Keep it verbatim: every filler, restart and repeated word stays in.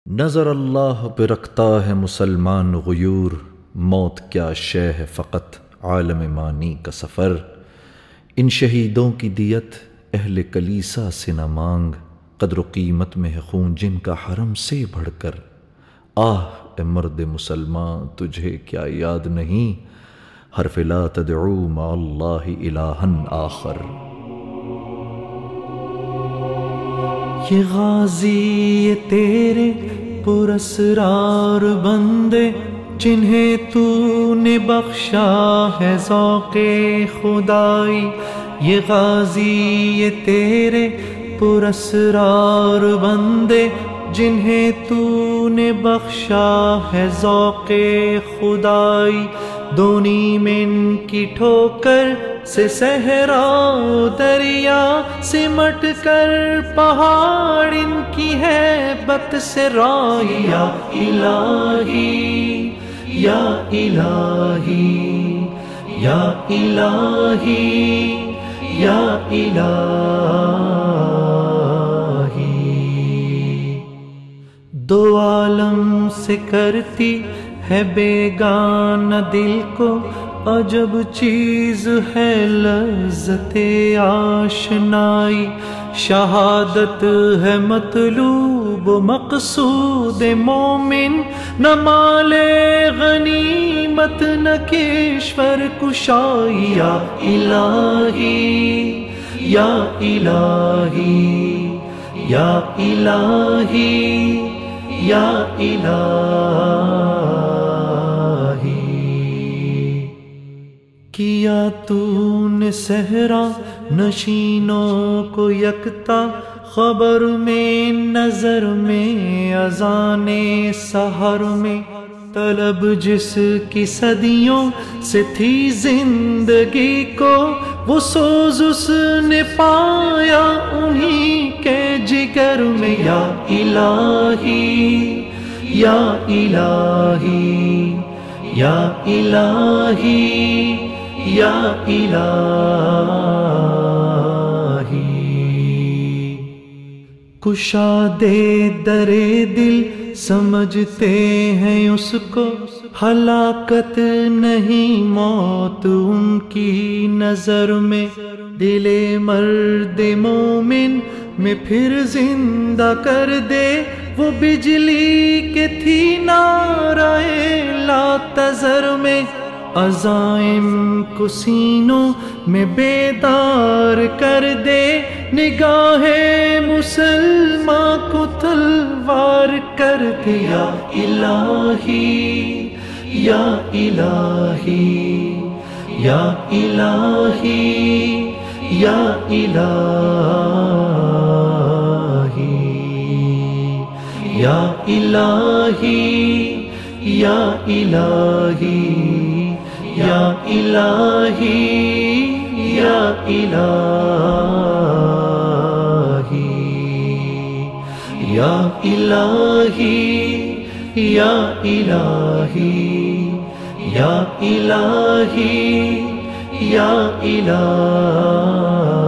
نظر اللہ پہ رکھتا ہے مسلمان غیور، موت کیا شے ہے فقط عالم مانی کا سفر۔ ان شہیدوں کی دیت اہل کلیسا سے نہ مانگ، قدر و قیمت میں ہے خون جن کا حرم سے بڑھ کر۔ آہ اے مرد مسلمان تجھے کیا یاد نہیں، حرف لا تدعو مع اللہ الہا آخر۔ یہ غازی یہ تیرے پراسرار بندے، جنہیں تو نے بخشا ہے ذوق خدائی۔ یہ غازی یہ تیرے پراسرار بندے، جنہیں تو نے بخشا ہے ذوق خدائی۔ دونی میں ان کی ٹھوکر سے صحرا و دریا، سمٹ کر پہاڑ ان کی ہیبت سے رائی۔ یا الہی یا الہی یا الہی یا الہی۔ دو عالم سے کرتی ہے بیگانہ دل کو، عجب چیز ہے لذت آشنائی۔ شہادت ہے مطلوب و مقصود مومن، نہ مال غنیمت نہ کشور کشائی۔ یا الہی یا الہی یا الہی یا الہی۔ کیا تو نے صحرا نشینوں کو یکتا، خبر میں نظر میں اذان سحر میں، طلب جس کی صدیوں سے تھی زندگی کو، وہ سوز اس نے پایا انہی کے جگر میں۔ یا الہی یا الہی یا الہی یا الہی۔ کشادے در دل سمجھتے ہیں اس کو، ہلاکت نہیں موت ان کی نظر میں۔ دل مرد مومن میں پھر زندہ کر دے، وہ بجلی کے تھی نعرہ لا تذر میں۔ عزائم کو سینوں میں بیدار کر دے، نگاہ مسلمان کو تلوار کر دے۔ یا الہی یا الہی یا الہی یا الہی یا الہی یا الہی یا الہی یا الہی یا الہی یا الہی یا الہی یا الہی۔